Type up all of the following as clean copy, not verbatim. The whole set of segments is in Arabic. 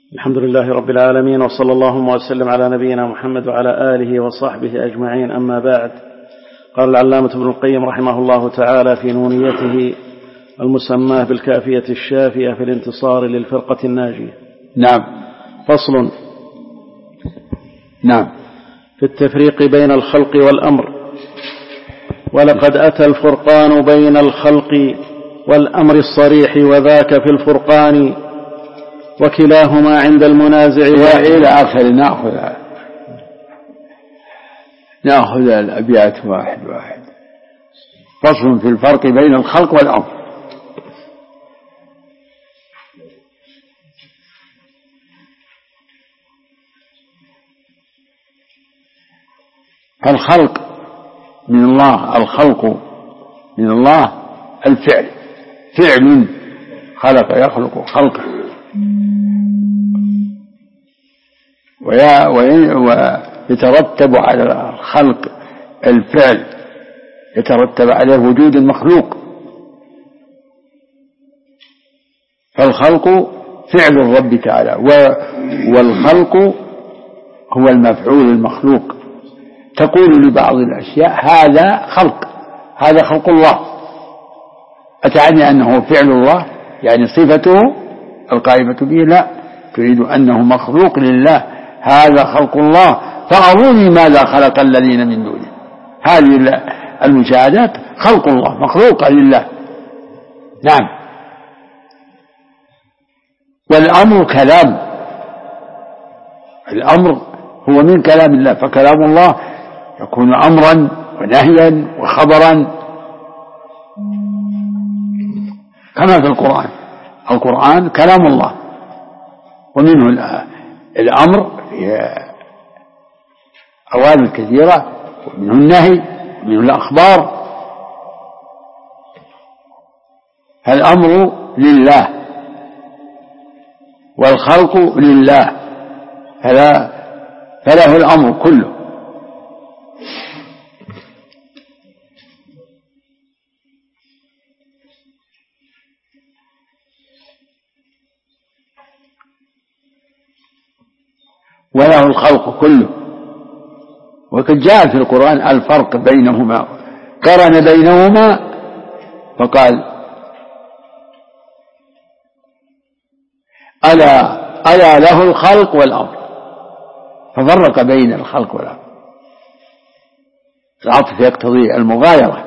الحمد لله رب العالمين، وصلى اللهم وسلم على نبينا محمد وعلى آله وصحبه أجمعين. أما بعد، قال العلامة ابن القيم رحمه الله تعالى في نونيته المسماه بالكافية الشافية في الانتصار للفرقة الناجية: نعم. فصل. نعم. في التفريق بين الخلق والأمر. ولقد أتى الفرقان بين الخلق والأمر الصريح، وذاك في الفرقان، وكلاهما عند المنازع إلى آخر. نأخذ الأبيات واحد واحد. فصل في الفرق بين الخلق والأمر. الخلق من الله، الخلق من الله الفعل، فعل خلق يخلق خلقه، ويترتب على الخلق الفعل، يترتب عليه وجود المخلوق. فالخلق فعل الرب تعالى، والخلق هو المفعول المخلوق. تقول لبعض الأشياء هذا خلق الله، أتعني أنه فعل الله يعني صفته القائمة به؟ لا، تريد أنه مخلوق لله، هذا خلق الله، فأروني ماذا خلق الذين من دونه. هذه المشاهدات خلق الله، مخلوقة لله. نعم. والأمر كلام، الأمر هو من كلام الله، فكلام الله يكون أمرا ونهيا وخبرا، كما في القرآن. القرآن كلام الله، ومنه الأمر في أوامر كثيرة، ومنه النهي، ومنه الأخبار. الأمر لله والخلق لله، فله الأمر كله. وله الخلق كله. وقد جاء في القرآن الفرق بينهما، قرن بينهما فقال: ألا له الخلق والأمر، ففرق بين الخلق والأمر. العطف يقتضي المغايرة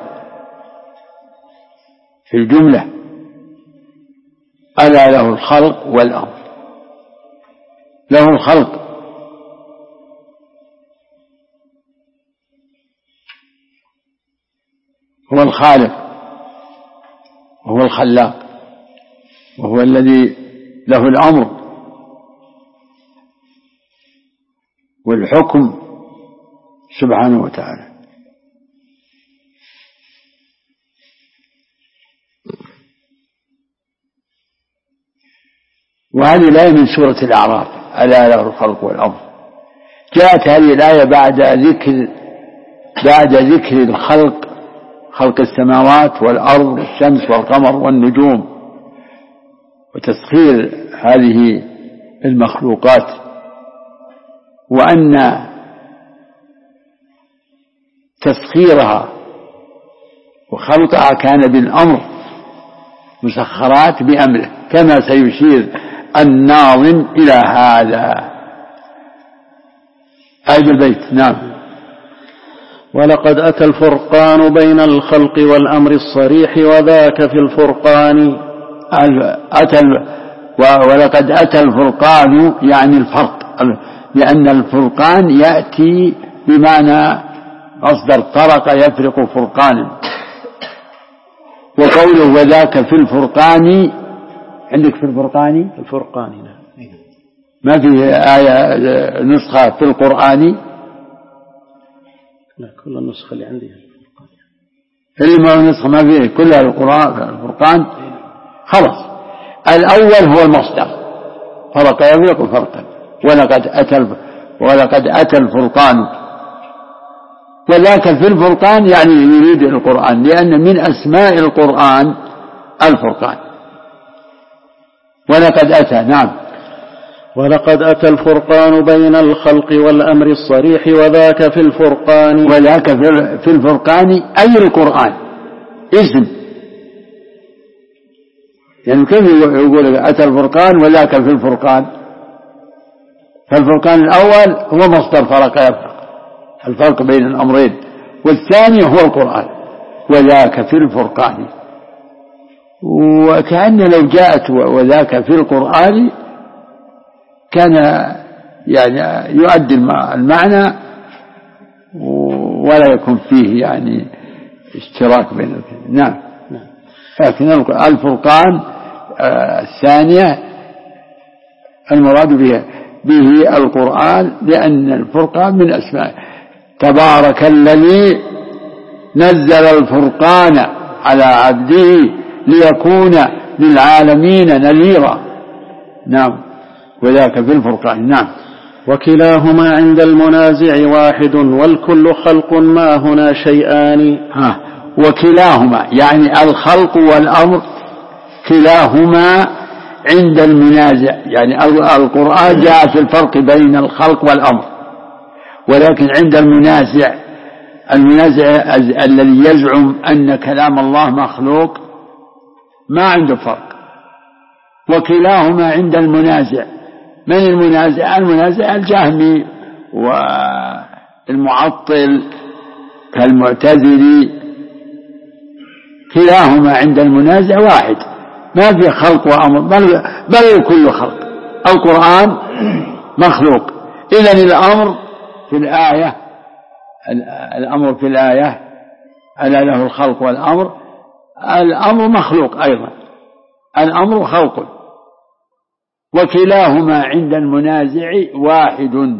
في الجملة. ألا له الخلق والأمر، له الخلق هو الخالق، وهو الخلاق، وهو الذي له الأمر والحكم سبحانه وتعالى. وهذه الآية من سورة الأعراف: ألا له الخلق والأمر. جاءت هذه الآية بعد ذكر الخلق، خلق السماوات والأرض والشمس والقمر والنجوم، وتسخير هذه المخلوقات، وأن تسخيرها وخلقها كان بالأمر، مسخرات بأمره، كما سيشير الناظم إلى هذا. آية البيت. نعم. ولقد أتى الفرقان بين الخلق والأمر الصريح، وذاك في الفرقان. ولقد أتى الفرقان يعني الفرق، لأن الفرقان يأتي بمعنى مصدر فرق يفرق فرقانا. وقوله وذاك في الفرقان، عندك في الفرقان؟ الفرقان ما في آية نسخة في القرآن؟ لا، كل النسخة اللي عندي اللي ما نسخة ما فيه، كلها الفرقان. خلاص، الأول هو المصدر، فرق يفرق فرقا. ولقد أتى الفرقان، وذاك في الفرقان يعني يريد القرآن، لأن من أسماء القرآن الفرقان. ولقد أتى. نعم. ولقد أتى الفرقان بين الخلق والأمر الصريح وذاك في الفرقان. وذاك في الفرقان أي القرآن اسم، يعني كيف يقول أتى الفرقان وذاك في الفرقان؟ فالفرقان الأول هو مصدر فرق يفرق، الفرق بين الأمرين، والثاني هو القرآن وذاك في الفرقان. وكأن لو جاءت وذاك في القرآن كان يعني يؤدي المعنى ولا يكون فيه يعني اشتراك بين الاثنين. نعم. لكن الفرقان الثانية المراد به القرآن، لأن الفرقان من أسمائه. تبارك الذي نزل الفرقان على عبده ليكون للعالمين نذيرا. نعم. وذاك في الفرقان. نعم. وكلاهما عند المنازع واحد والكل خلق ما هنا شيئان. وكلاهما يعني الخلق والأمر كلاهما عند المنازع، يعني القرآن جاء في الفرق بين الخلق والأمر، ولكن عند المنازع الذي يزعم أن كلام الله مخلوق ما عنده فرق. وكلاهما عند المنازع. من المنازع؟ المنازع الجهمي والمعطل كالمعتزلي، كلاهما عند المنازع واحد، ما في خلق وأمر، بل كل خلق. القرآن مخلوق، إذن الأمر في الآية ألا له الخلق والأمر، الأمر مخلوق أيضا، الأمر خلق. وكلاهما عند المنازع واحد،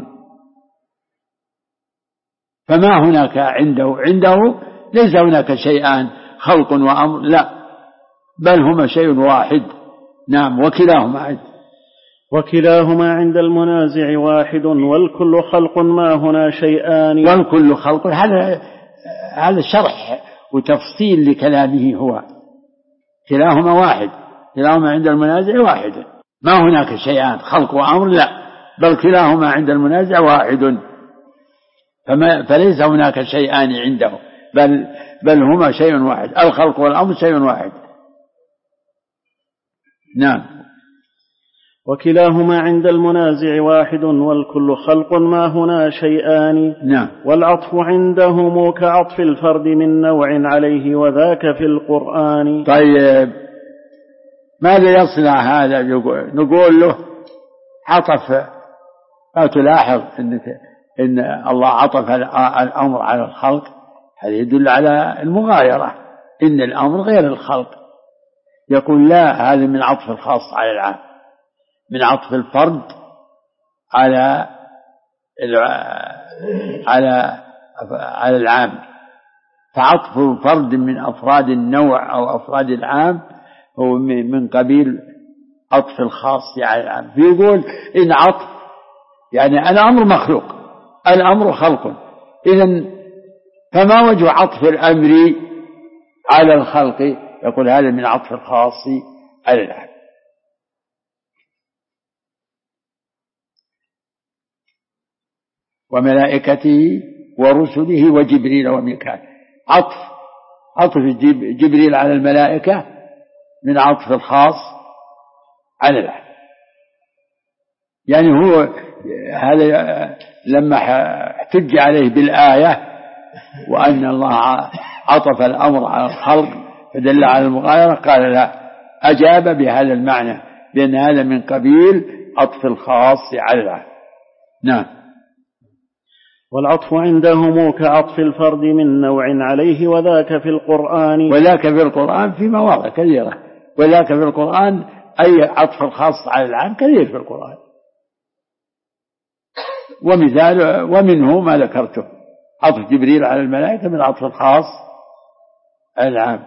فما هناك عنده ليس هناك شيئان خلق وأمر، لا، بل هما شيء واحد. نعم. وكلاهما عند المنازع واحد والكل خلق ما هنا شيئان. والكل خلق، هذا شرح وتفصيل لكلامه. هو كلاهما واحد، كلاهما عند المنازع واحد، ما هناك شيئان خلق وأمر، لا، بل كلاهما عند المنازع واحد، فليس هناك شيئان عنده، بل هما شيء واحد، الخلق والأمر شيء واحد. نعم. وكلاهما عند المنازع واحد والكل خلق ما هنا شيئان. نعم. والعطف عندهم كعطف الفرد من نوع عليه وذاك في القرآن. طيب، ماذا يصنع هذا؟ نقول له عطف، لا تلاحظ إن الله عطف الأمر على الخلق، هذا يدل على المغايرة، إن الأمر غير الخلق. يقول لا، هذا من عطف الخاص على العام، من عطف الفرد على العام، فعطف فرد من أفراد النوع أو أفراد العام هو من قبيل عطف الخاص على العام. فيقول إن عطف يعني الأمر مخلوق، الأمر خلق، إذن فما وجه عطف الأمر على الخلق؟ يقول هذا من عطف الخاص على العام. وملائكته ورسله وجبريل وميكال، عطف جبريل على الملائكة من عطف الخاص على العام. يعني هو هذا لما احتج عليه بالآية وأن الله عطف الأمر على الخلق فدل على المغايرة، قال لا، أجاب بهذا المعنى بأن هذا من قبيل عطف الخاص على العام. نعم. والعطف عندهم كعطف الفرد من نوع عليه وذاك في القرآن. وذاك في القرآن في مواضع كثيرة، وذاك في القرآن أي عطف الخاص على العام كثير في القرآن، ومثال ومنه ما ذكرته، عطف جبريل على الملائكة من عطف الخاص على العام.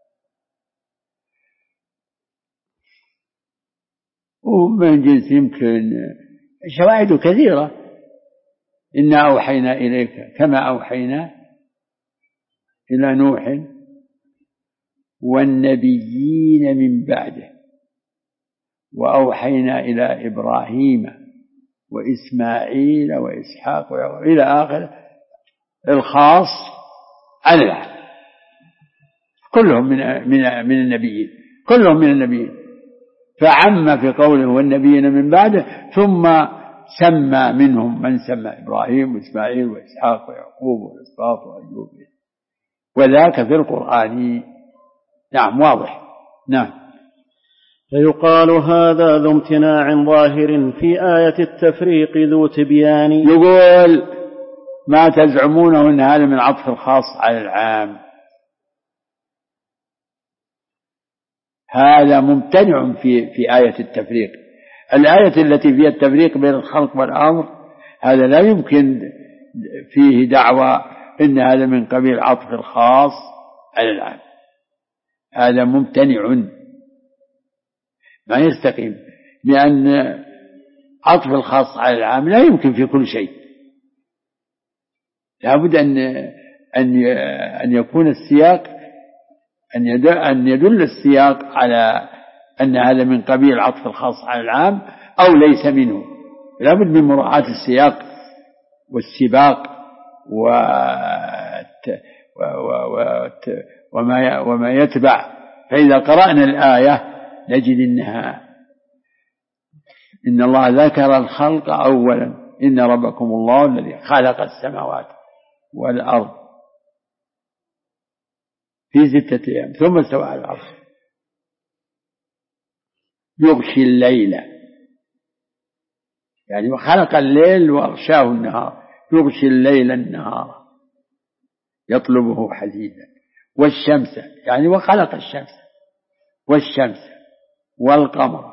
ومن جنس يمكن شواهد كثيرة، إنا أوحينا إليك كما أوحينا إلى نوح والنبيين من بعده وأوحينا إلى إبراهيم وإسماعيل وإسحاق إلى آخر الخاص على العام، كلهم من النبيين، كلهم من النبيين، فعم في قوله والنبيين من بعده، ثم سمى منهم من سمى إبراهيم وإسماعيل وإسحاق ويعقوب وإسباط وأيوب، وذاك في القرآن. نعم واضح. نعم. فيقال هذا ذو امتناع ظاهر في آية التفريق ذو تبيان. يقول ما تزعمونه أن هذا من عطف الخاص على العام، هذا ممتنع في آية التفريق. الآية التي فيها التفريق بين الخلق والأمر هذا لا يمكن فيه دعوى إن هذا من قبيل عطف الخاص على العام، هذا ممتنع ما يستقيم، لأن عطف الخاص على العام لا يمكن في كل شيء، لا بد أن يكون السياق، أن يدل السياق على أن هذا من قبيل عطف الخاص على العام أو ليس منه، لا بد من مراعاة السياق والسباق وما يتبع. فإذا قرأنا الآية نجد إن الله ذكر الخلق أولا، إن ربكم الله الذي خلق السماوات والأرض في 6 أيام ثم استوى على العرش يغشي الليل، يعني وخلق الليل وأغشاه النهار، يغشي الليل النهار يطلبه حديدا، والشمس يعني وخلق الشمس والشمس والقمر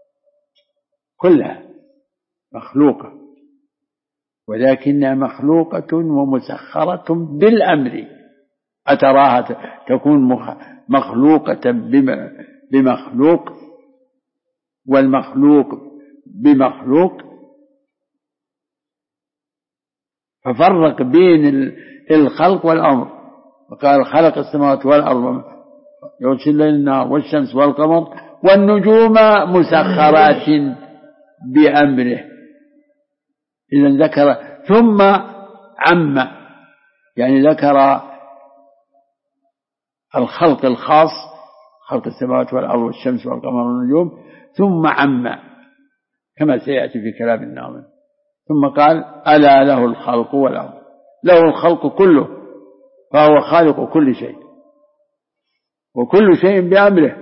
كلها مخلوقة، ولكنها مخلوقة ومسخرة بالأمر. أتراها تكون مخلوقة بمخلوق والمخلوق بمخلوق، ففرق بين الخلق والأمر، وقال خلق السماوات والأرض يغشي الليل النهار والشمس والقمر والنجوم مسخرات بأمره. إذا ذكر ثم عم، يعني ذكر الخلق الخاص خلق السماوات والأرض والشمس والقمر والنجوم، ثم عم كما سيأتي في كلام الناظم، ثم قال ألا له الخلق والأمر، له الخلق كله، فهو خالق كل شيء وكل شيء بأمره.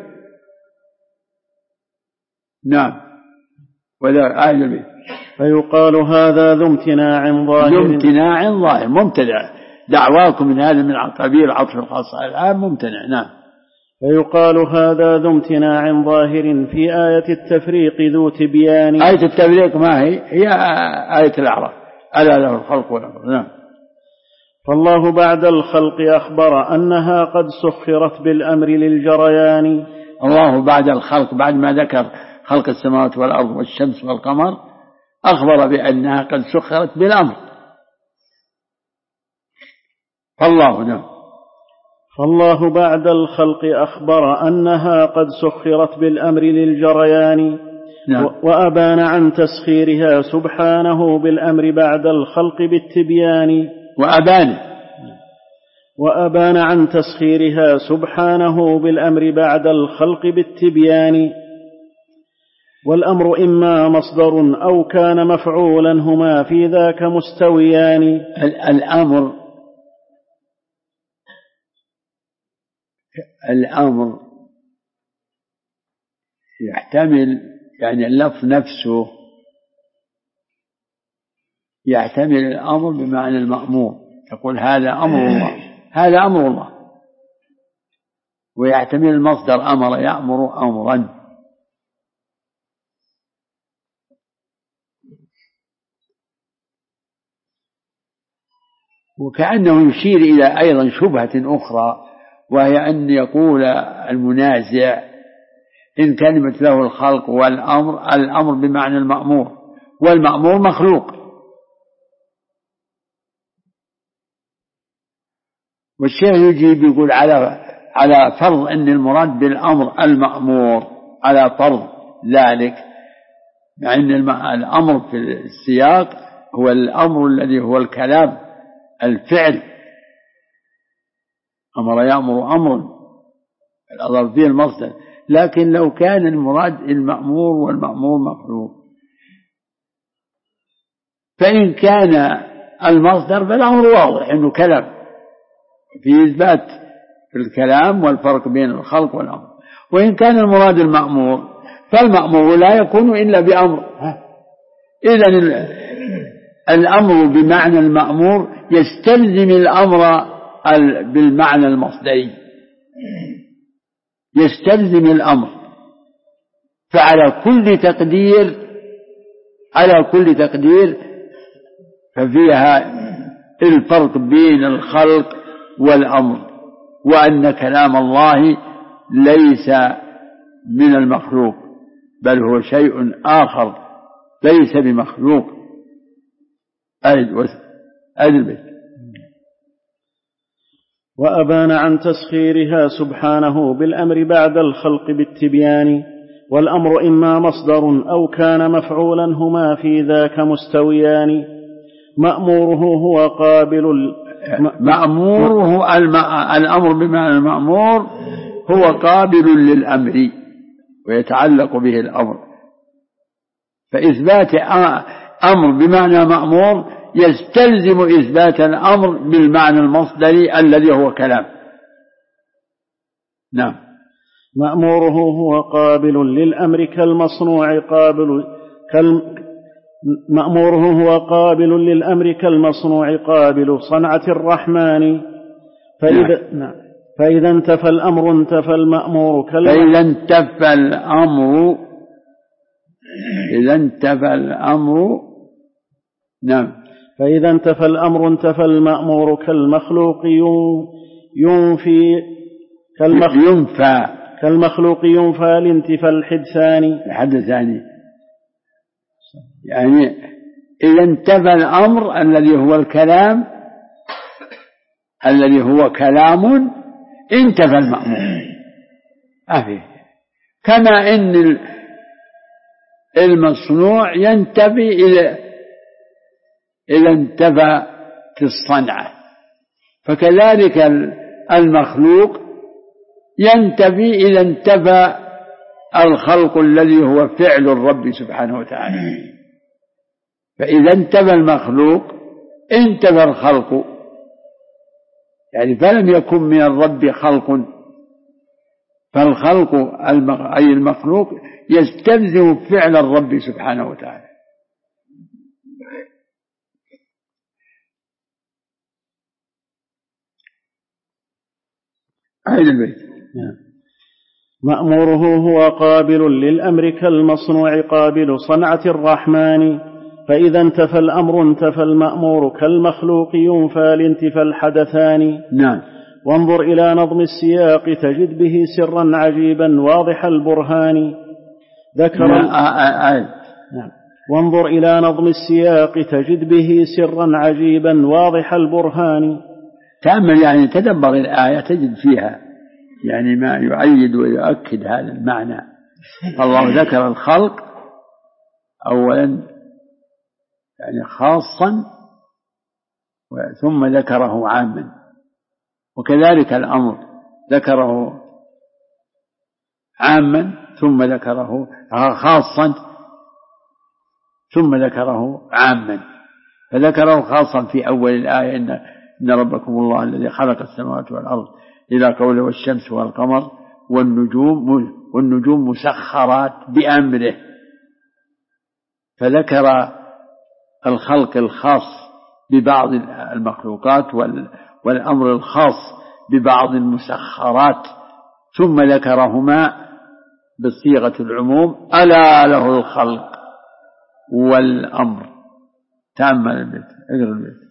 نعم. وذا آية البيت. فيقال هذا ذو امتناع ظاهر، ذو امتناع ظاهر ممتنع، دعواكم من هذا من قبيل عطف الخاص على العام ممتنع. نعم. فيقال هذا ذو امتناع ظاهر في آية التفريق ذو تبيان. آية التفريق ما هي آية الأعراف، ألا له الخلق والأمر. نعم. فالله بعد الخلق أخبر أنها قد سخرت بالأمر للجريان. الله بعد الخلق، بعد ما ذكر خلق السماوات والأرض والشمس والقمر، أخبر بأنها قد سخرت بالأمر. فالله بعد الخلق أخبر أنها قد سخرت بالأمر للجريان. نعم. وأبان عن تسخيرها سبحانه بالأمر بعد الخلق بالتبيان. وأبان عن تسخيرها سبحانه بالأمر بعد الخلق بالتبيان. والأمر إما مصدر أو كان مفعولا، هما في ذاك مستويان. الأمر يحتمل، يعني اللفظ نفسه يحتمل الأمر بمعنى المأمور، تقول هذا أمر الله، هذا أمر الله، ويحتمل المصدر أمر يأمر أمرا. وكأنه يشير إلى أيضا شبهة أخرى، وهي أن يقول المنازع إن كلمة له الخلق والأمر، الأمر بمعنى المأمور، والمأمور مخلوق، والشيخ يجيب يقول على فرض أن المراد بالأمر المأمور، على فرض ذلك، مع أن الأمر في السياق هو الأمر الذي هو الكلام الفعل، أمر يأمر أمر الأضاف فيه المصدر، لكن لو كان المراد المأمور والمأمور مخلوق، فإن كان المصدر فالأمر واضح أنه كلام، في إثبات الكلام والفرق بين الخلق والأمر. وإن كان المراد المأمور فالمأمور لا يكون إلا بأمر. إذن الأمر بمعنى المأمور يستلزم الأمر بالمعنى المصدري، يستلزم الأمر. فعلى كل تقدير ففيها الفرق بين الخلق والأمر، وأن كلام الله ليس من المخلوق بل هو شيء آخر ليس بمخلوق. البيت. وأبان عن تسخيرها سبحانه بالأمر بعد الخلق بالتبيان، والأمر إما مصدر أو كان مفعولا هما في ذاك مستويان. مأموره هو قابل مأموره الأمر بمعنى المأمور هو قابل للأمر ويتعلق به الأمر، فإثبات أمر بمعنى مأمور يستلزم إثبات الأمر بالمعنى المصدري الذي هو كلام. نعم. مأموره هو قابل للأمر كالمصنوع مأموره هو قابل للأمر كالمصنوع قابل صنعة الرحمن. فإذا انتفى الأمر انتفى المأمور نعم. فإذا انتفى الأمر انتفى المأمور كالمخلوق ينفى لانتفى الحدثان. يعني إذا انتفى الأمر الذي هو الكلام الذي هو كلام انتفى المأمور. كما إن المصنوع ينتفي إذا انتفى في الصنعة، فكذلك المخلوق ينتفي إذا انتفى الخلق الذي هو فعل الرب سبحانه وتعالى. فإذا انتفى المخلوق انتفى الخلق، يعني فلم يكن من الرب خلق، فالخلق أي المخلوق يستلزم فعل الرب سبحانه وتعالى. البيت. مأموره هو قابل للأمر كالمصنوع قابل صنعة الرحمن. فإذا انتفى الأمر انتفى المأمور كالمخلوق ينفى لانتفى الحدثان. نعم. وانظر إلى نظم السياق تجد به سرا عجيبا واضح البرهان. وانظر إلى نظم السياق تجد به سرا عجيبا واضح البرهان. تأمل، يعني تدبر الآية تجد فيها يعني ما يؤيد ويؤكد هذا المعنى. الله ذكر الخلق أولا يعني خاصا ثم ذكره عاما، وكذلك الأمر ذكره عاما ثم ذكره خاصا ثم ذكره عاما. فذكره خاصا في أول الآية إن ربكم الله الذي خلق السماوات والأرض إلى قوله والشمس والقمر والنجوم مسخرات بأمره، فذكر الخلق الخاص ببعض المخلوقات والأمر الخاص ببعض المسخرات، ثم ذكرهما بصيغة العموم: ألا له الخلق والأمر. تأمل البيت، اقرأ البيت.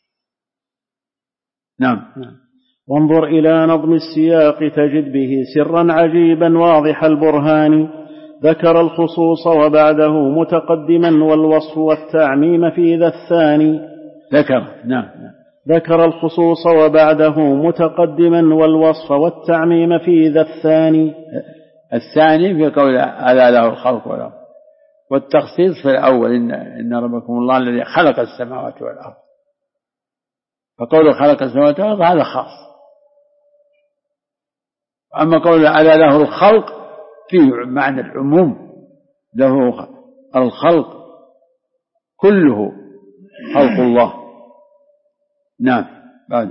نعم. وانظر إلى نظم السياق تجد به سرا عجيبا واضح البرهان. ذكر الخصوص وبعده متقدما والوصف والتعميم في ذا الثاني. ذكر الخصوص وبعده متقدما والوصف والتعميم في ذا الثاني. الثاني في قول ألا له الخلق والأمر، والتخصيص في الأول إن ربكم الله الذي خلق السماوات والأرض، فقول خلق السماوات والأرض هذا خاص. أما قول ألا له الخلق فيه معنى العموم، له الخلق كله خلق الله. نعم. بعد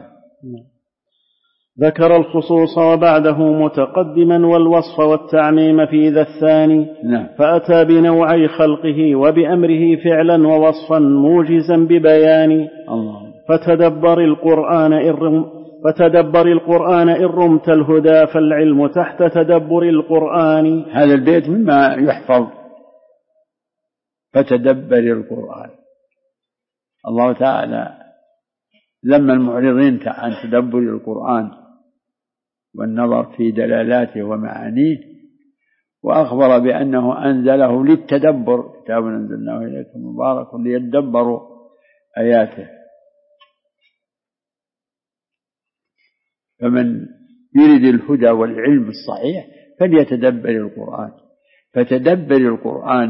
ذكر الخصوص وبعده متقدما والوصف والتعميم في ذا الثاني. نعم. فأتى بنوعي خلقه وبأمره فعلا ووصفا موجزا ببيان. الله. فتدبر القرآن إن رمت الهدى فالعلم تحت تدبر القرآن. هذا البيت مما يحفظ، فتدبر القرآن. الله تعالى ذم المعرضين عن تدبر القرآن والنظر في دلالاته ومعانيه، وأخبر بأنه أنزله للتدبر، كتاب أنزلناه إليكم مبارك ليدبروا آياته. فمن يريد الهدى والعلم الصحيح فليتدبر القرآن. فتدبر القرآن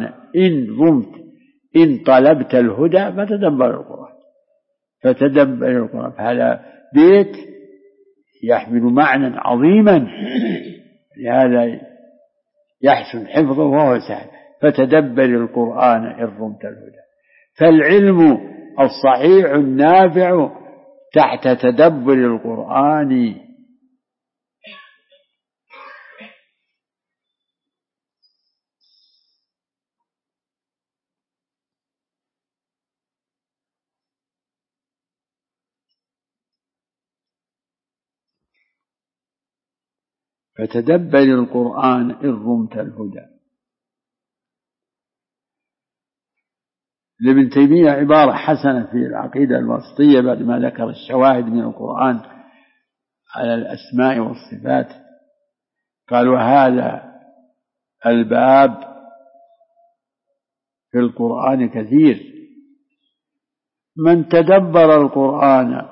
إن طلبت الهدى فتدبر القرآن. فتدبر القرآن. هذا بيت يحمل معنى عظيما، لهذا يحسن حفظه وهو سهل. فتدبر القرآن إن رمت الهدى، فالعلم الصحيح النافع تحت تدبر القرآن. فتدبر القرآن إن رمت الهدى. لابن تيمية عبارة حسنة في العقيدة الوسطية بعد ما ذكر الشواهد من القرآن على الأسماء والصفات، قال: وهذا الباب في القرآن كثير، من تدبر القرآن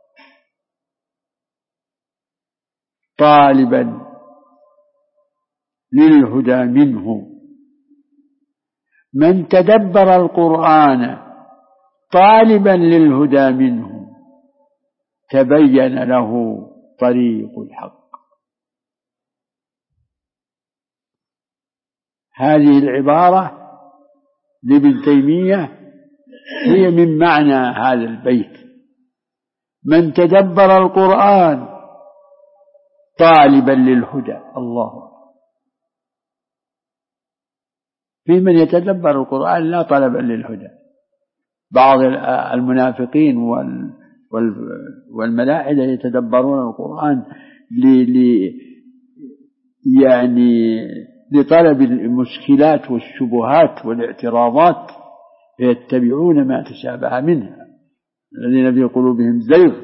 طالبا للهدى منه، من تدبر القرآن طالبا للهدى منه تبين له طريق الحق. هذه العبارة لابن تيمية هي من معنى هذا البيت: من تدبر القرآن طالبا للهدى. الله. في من يتدبر القرآن لا طلبا للهدى. بعض المنافقين والملاحدة يتدبرون القرآن يعني لطلب المشكلات والشبهات والاعتراضات، فيتبعون ما تشابه منها الذين في قلوبهم زيغ.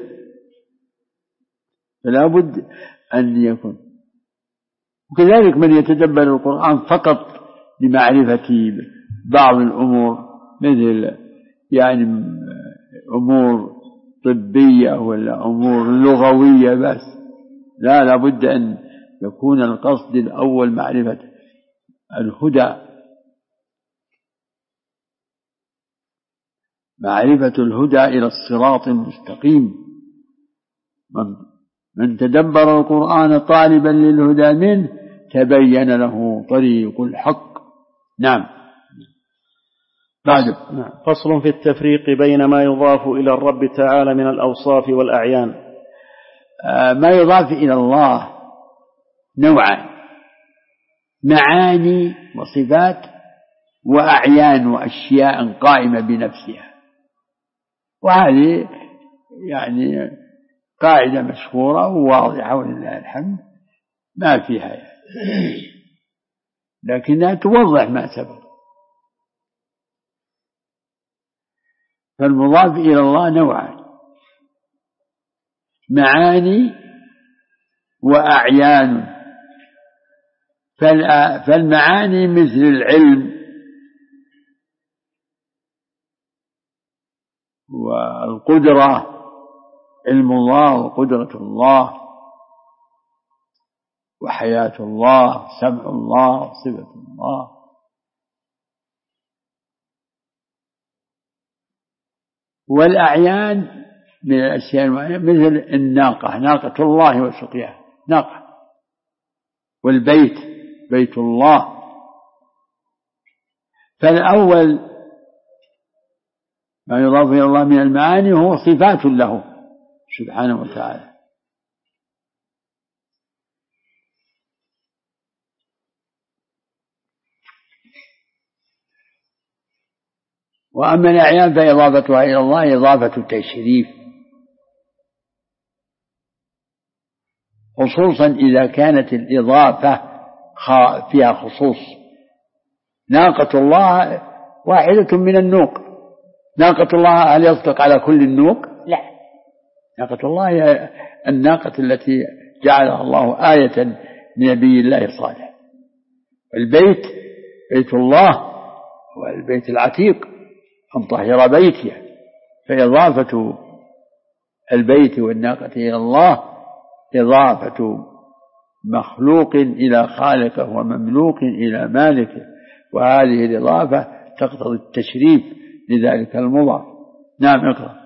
فلا بد أن يكون. وكذلك من يتدبر القرآن فقط لمعرفة بعض الأمور، مثل يعني أمور طبية ولا أمور لغوية بس، لا بد أن يكون القصد الأول معرفة الهدى، معرفة الهدى إلى الصراط المستقيم. من تدبر القرآن طالبا للهدى منه تبين له طريق الحق. نعم. بعد. فصل في التفريق بين ما يضاف إلى الرب تعالى من الأوصاف والأعيان. ما يضاف إلى الله نوعان: معاني وصفات، وأعيان وأشياء قائمة بنفسها. وهذه يعني قاعدة مشهورة وواضحة ولله الحمد، ما فيها لكنها توضح ما سبق. فالمضاف إلى الله نوعان: معاني وأعيان. فالمعاني مثل العلم والقدرة، علم الله وقدرة الله، وحياة الله، سمع الله، صفة الله. والأعيان من الأشياء مثل الناقة، ناقة الله وسقياها ناقة، والبيت بيت الله. فالأول ما يضاف إلى الله من المعاني هو صفات له سبحانه وتعالى. وأما الأعيان فإضافتها إلى الله إضافة تشريف، خصوصا إذا كانت الإضافة فيها خصوص. ناقة الله واحدة من النوق، ناقة الله هل يصدق على كل النوق؟ لا، ناقة الله هي الناقة التي جعلها الله آية لنبي الله صالح. البيت بيت الله والبيت العتيق أن طهر بيتي، فإضافة البيت والناقة إلى الله إضافة مخلوق إلى خالقه ومملوك إلى مالكه، وهذه الإضافة تقتضي التشريف لذلك المضاف. نعم اقرأ.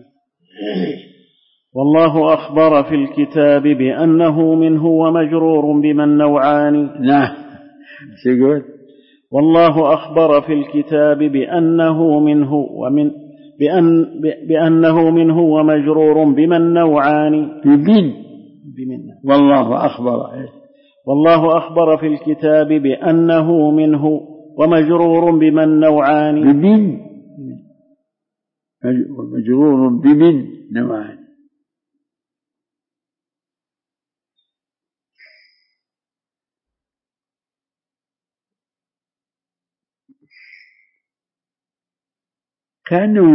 والله أخبر في الكتاب بأنه منه ومجرور بمن نوعان. نعم سيقول والله أخبر في الكتاب بأنه منه بأنه منه ومجرور بمن نوعان. بمن والله أخبر في الكتاب بأنه منه ومجرور بمن نوعان. مجرور بمن نوعان. كانوا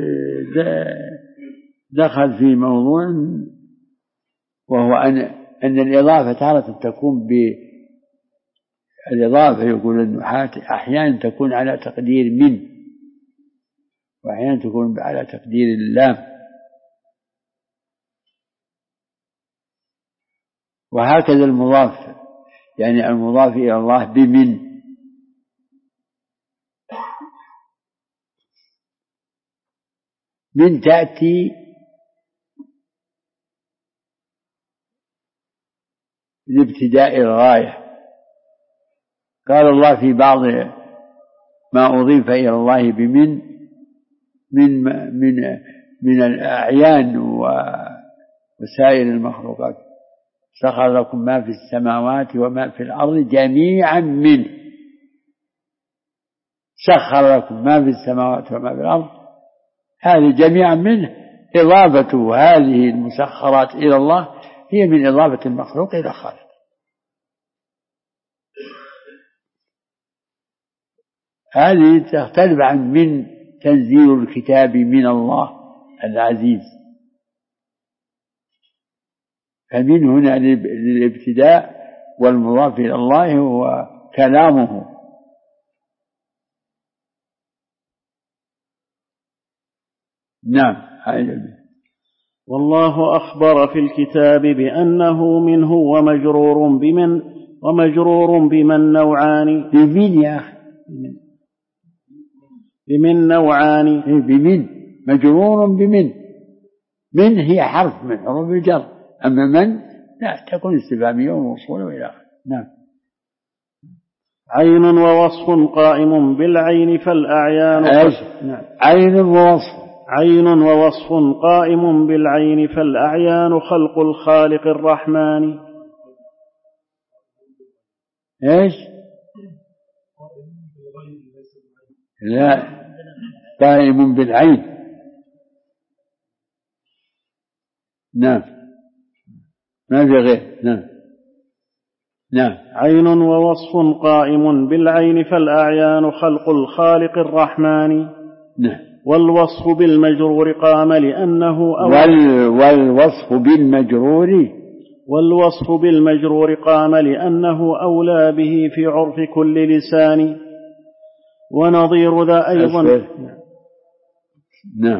دخل في موضوع وهو أن الإضافة تارة تكون بالإضافة، يقول النحاة أحيانا تكون على تقدير من، وأحيانا تكون على تقدير اللام، وهكذا المضاف، يعني المضاف إلى الله بمن. من تأتي لابتداء الغاية. قال الله في بعض ما أضيف إلى الله بمن من الأعيان وسائر المخلوقات، سخر لكم ما في السماوات وما في الأرض جميعا منه. سخر لكم ما في السماوات وما في الأرض، هذه جميعا منه. إضافة هذه المسخرات إلى الله هي من إضافة المخلوق إلى خالق. هذه تختلف عن من تنزيل الكتاب من الله العزيز، فمن هنا للابتداء، والمضاف إلى الله هو كلامه. نعم. والله أخبر في الكتاب بأنه منه ومجرور بمن نوعان. بمن يا أخي؟ بمن نوعان. بمن مجرور بمن. من هي حرف من حروف الجر، أما من لا تكون استفهامية وموصولة وإلى آخره. نعم. عين ووصف قائم بالعين فالأعيان. نعم. عين ووصف قائم بالعين فالأعيان خلق الخالق الرحمن. ايش؟ لا، قائم بالعين. نعم، ما في غير. نعم. عين ووصف قائم بالعين فالأعيان خلق الخالق الرحمن. نعم. والوصف بالمجرور قام لأنه والوصف بالمجرور قام لأنه أولى به في عرف كل لسان، ونظير ذا أيضا. نعم.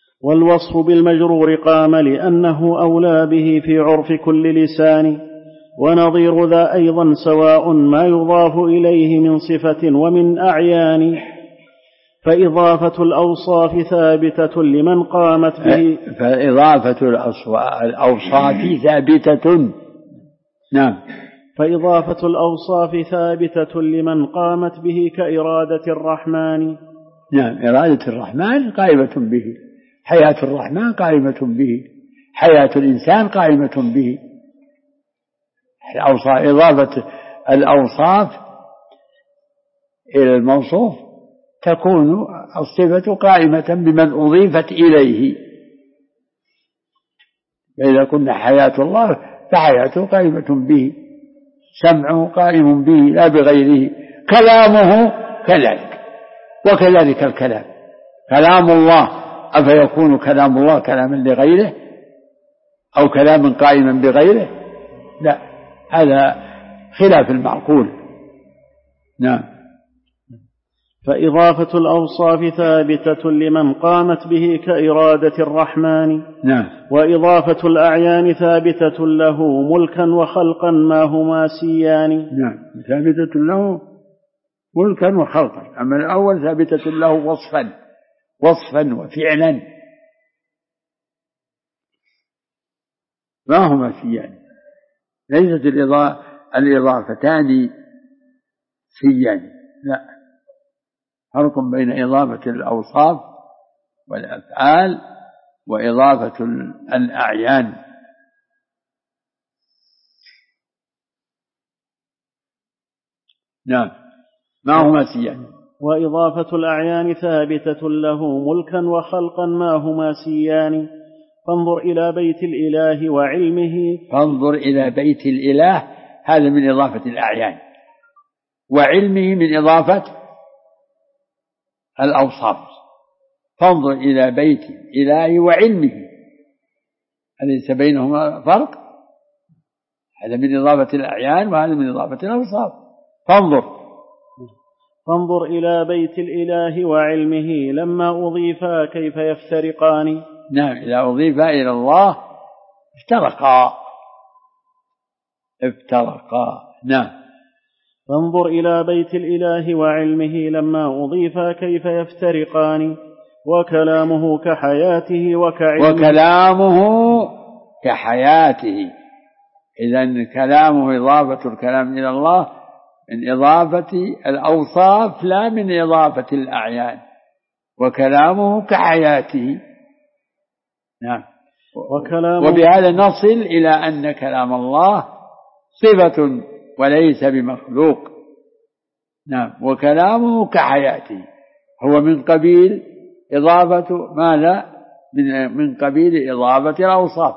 والوصف بالمجرور قام لأنه أولى به في عرف كل لسان، ونظير ذا أيضا سواء ما يضاف إليه من صفة ومن أعيان، فإضافة الأوصاف ثابتة لمن قامت به. فإضافة الأوصاف ثابتة. نعم. فإضافة الأوصاف ثابتة لمن قامت به كإرادة الرحمن. نعم، إرادة الرحمن قائمة به، حياة الرحمن قائمة به، حياة الإنسان قائمة به. إضافة الأوصاف إلى الموصوف تكون الصفة قائمة بمن أضيفت إليه. فإذا قلنا حياة الله فحياته قائمة به، سمعه قائم به لا بغيره، كلامه كذلك، وكذلك الكلام، كلام الله أفيكون كلام الله كلاما لغيره أو كلاما قائما بغيره؟ لا، هذا خلاف المعقول. نعم. فإضافة الأوصاف ثابتة لمن قامت به كإرادة الرحمن. نعم. وإضافة الأعيان ثابتة له ملكا وخلقا ما هما سيان. نعم، ثابتة له ملكا وخلقا. أما الأول ثابتة له وصفا وفعلا ما هما سيان. ليست الإضافتان سيان، لا، فرق بين إضافة الأوصاف والأفعال وإضافة الأعيان. نعم، ما هما سيان. وإضافة الأعيان ثابتة له ملكا وخلقا ما هما سيان. فانظر إلى بيت الإله وعلمه. فانظر إلى بيت الإله، هذا من إضافة الأعيان، وعلمه من إضافة الأوصاف. فانظر إلى بيت الإله وعلمه، أليس بينهما فرق؟ هذا من إضافة الأعيان وهذا من إضافة الأوصاف. فانظر إلى بيت الإله وعلمه لما أضيفا كيف يفترقان. نعم، إذا أضيفا إلى الله افترقا. نعم. فانظر إلى بيت الإله وعلمه لما أضيفا كيف يفترقان. وكلامه كحياته كحياته. إذن كلامه إضافة الكلام إلى الله من إضافة الأوصاف لا من إضافة الأعيان. وكلامه كحياته. نعم. وبهذا نصل إلى أن كلام الله صفة وليس بمخلوق. نعم. وكلامه كحياته هو من قبيل إضافة ماذا؟ من قبيل إضافة الأوصاف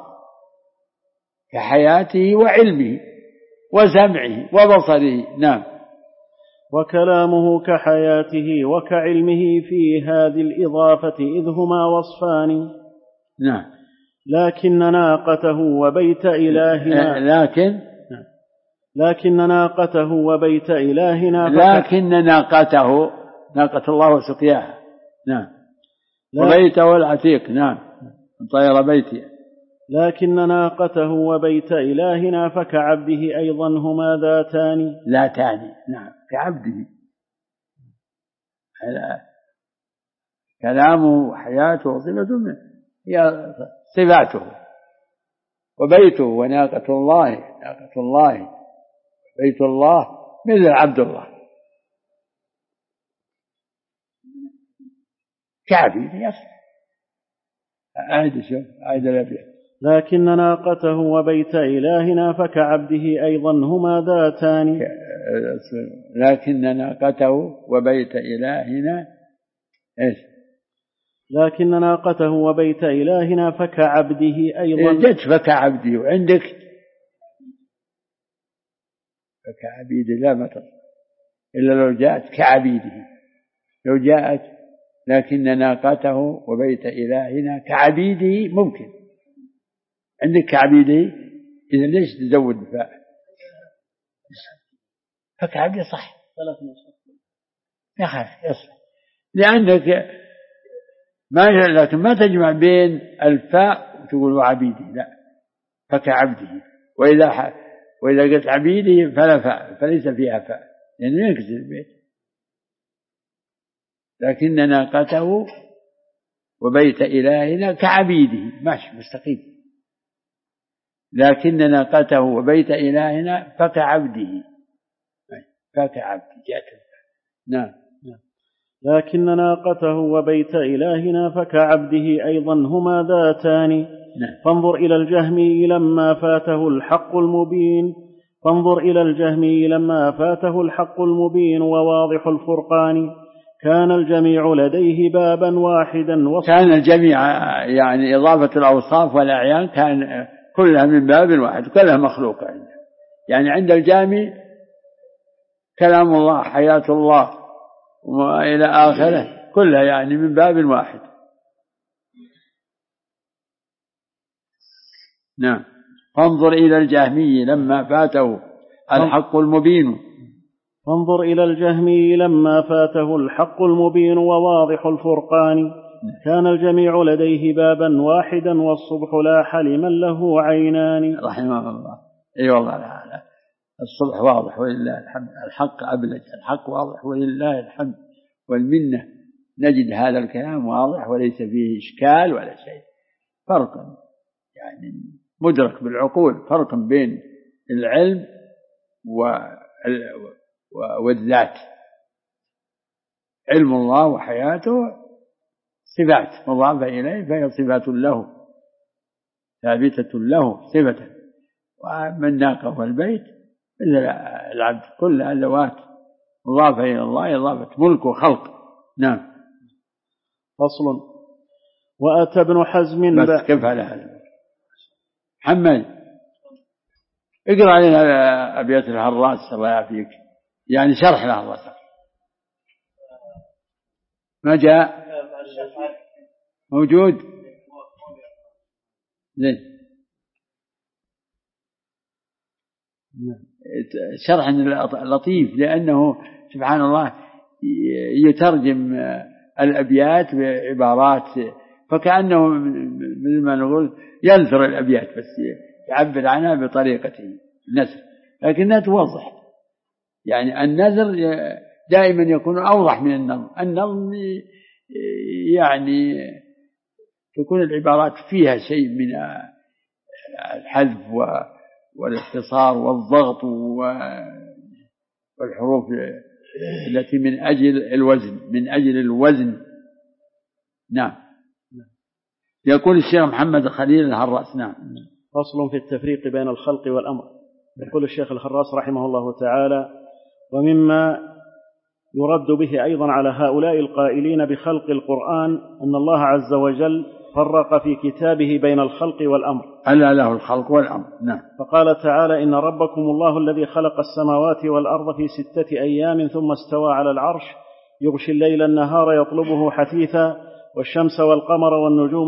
كحياته وعلمه وسمعه وبصره. نعم. وكلامه كحياته وكعلمه في هذه الإضافة إذ هما وصفان. نعم. لكن ناقته وبيت إلهنا لكن ناقته وبيت إلهنا لكن ناقته ناقة الله وسقياها. نعم. وبيته العتيق. نعم، طير بيتي. لكن ناقته وبيت إلهنا فكعبده أيضا هما ذاتان. نعم، كعبده. كلامه وحياته وصفته هي صفاته. وبيته وناقة الله بيت الله مثل عبد الله كعبده يصح. عيد الأبيات. لكن ناقته وبيت إلهنا فكعبده أيضا هما ذاتان. لكن ناقته وبيت إلهنا لكن ناقته وبيت إلهنا فكعبده أيضا. جت فكعبده، وعندك فكعبيده لا مطر إلا لو جاءت كعبيده. لو جاءت لكن ناقته وبيت إلهنا كعبيده ممكن. عندك كعبيده، إذا ليش تزود بفاء؟ فكعبيده صح، يا أخي يصح، لأنك لكن ما تجمع بين الفاء وتقول وعبيده، لا، فكعبده. وإذا قلت عبيده فلا فاء فليس فيها فاء لأنه يعني ينكسر البيت. لكن ناقته وبيت إلهنا كعبيده ماشي مستقيم. لكن ناقته وبيت إلهنا فكعبده نعم. لكن ناقته وبيت إلهنا فكعبده أيضا هما ذاتان. نعم. فانظر إلى الجهمي لما فاته الحق المبين وواضح الفرقان كان الجميع لديه بابا واحدا كان الجميع يعني إضافة الأوصاف والأعيان كان كلها من باب واحد كلها مخلوقة عنده. يعني عند الجامع كلام الله حياة الله وإلى آخره كلها يعني من باب واحد. نعم. فانظر إلى الجهمي لما فاته الحق المبين وواضح الفرقان كان الجميع لديه بابا واحدا والصبح لاح لمن له عينان. رحمه الله. أي والله لا. الصبح واضح ولله الحمد. الحق أبلج. الحق واضح ولله الحمد والمنة. نجد هذا الكلام واضح وليس فيه إشكال ولا شيء. فرق يعني مدرك بالعقول. فرق بين العلم والذات. علم الله وحياته صفات مضافة إليه فهي صفات له ثابتة له صفة. ومن ناقه والبيت مثل العبد كل الذوات مضافة إلى الله إضافة ملك وخلق. نعم. فصل. وأتى ابن حزم بس كيف على هذا محمد اقرأ علينا أبيات الحراس الله يعافيك يعني شرح له الله ما جاء موجود زين. شرح لطيف لأنه سبحان الله يترجم الأبيات بعبارات فكأنه مثل ما نقول ينثر الأبيات بس يعبر عنها بطريقته النثر لكنها توضح. يعني النثر دائما يكون أوضح من النظم. النظم يعني تكون العبارات فيها شيء من الحذف والاختصار والضغط والحروف التي من أجل الوزن. نعم. يقول الشيخ محمد خليل الحراس. نعم. فصل في التفريق بين الخلق والأمر. يقول الشيخ الحراس رحمه الله تعالى: ومما يرد به أيضا على هؤلاء القائلين بخلق القرآن أن الله عز وجل فرق في كتابه بين الخلق والأمر. ألا له الخلق والأمر. نعم. فقال تعالى: إن ربكم الله الذي خلق السماوات والأرض في 6 أيام ثم استوى على العرش يغشي الليل النهار يطلبه حثيثا والشمس والقمر والنجوم